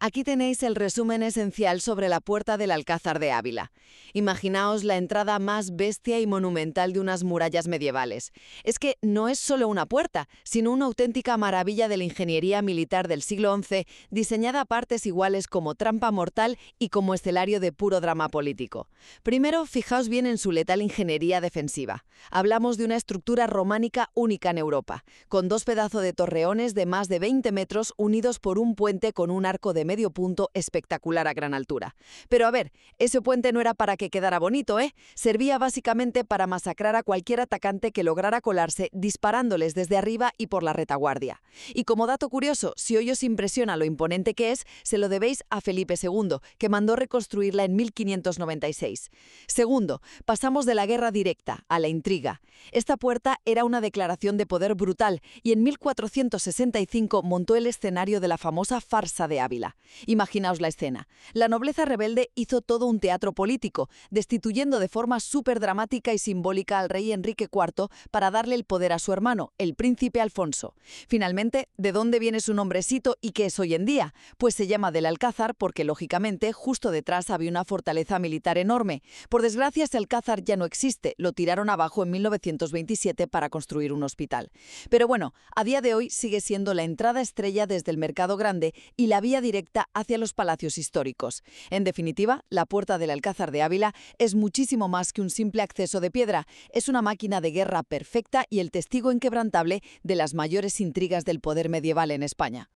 Aquí tenéis el resumen esencial sobre la Puerta del Alcázar de Ávila. Imaginaos la entrada más bestia y monumental de unas murallas medievales. Es que no es solo una puerta, sino una auténtica maravilla de la ingeniería militar del siglo XI, diseñada a partes iguales como trampa mortal y como escenario de puro drama político. Primero, fijaos bien en su letal ingeniería defensiva. Hablamos de una estructura románica única en Europa, con dos pedazos de torreones de más de 20 metros unidos por un puente con un arco de medio punto espectacular a gran altura. Pero a ver, ese puente no era para que quedara bonito, ¿eh? Servía básicamente para masacrar a cualquier atacante que lograra colarse disparándoles desde arriba y por la retaguardia. Y como dato curioso, si hoy os impresiona lo imponente que es, se lo debéis a Felipe II, que mandó reconstruirla en 1596. Segundo, pasamos de la guerra directa a la intriga. Esta puerta era una declaración de poder brutal y en 1465 montó el escenario de la famosa farsa de Ávila. Imaginaos la escena. La nobleza rebelde hizo todo un teatro político, destituyendo de forma súper dramática y simbólica al rey Enrique IV para darle el poder a su hermano, el príncipe Alfonso. Finalmente, ¿de dónde viene su nombrecito y qué es hoy en día? Pues se llama del Alcázar porque, lógicamente, justo detrás había una fortaleza militar enorme. Por desgracia, ese Alcázar ya no existe, lo tiraron abajo en 1927 para construir un hospital. Pero bueno, a día de hoy sigue siendo la entrada estrella desde el Mercado Grande y la vía directa hacia los palacios históricos. En definitiva, la Puerta del Alcázar de Ávila es muchísimo más que un simple acceso de piedra, es una máquina de guerra perfecta y el testigo inquebrantable de las mayores intrigas del poder medieval en España.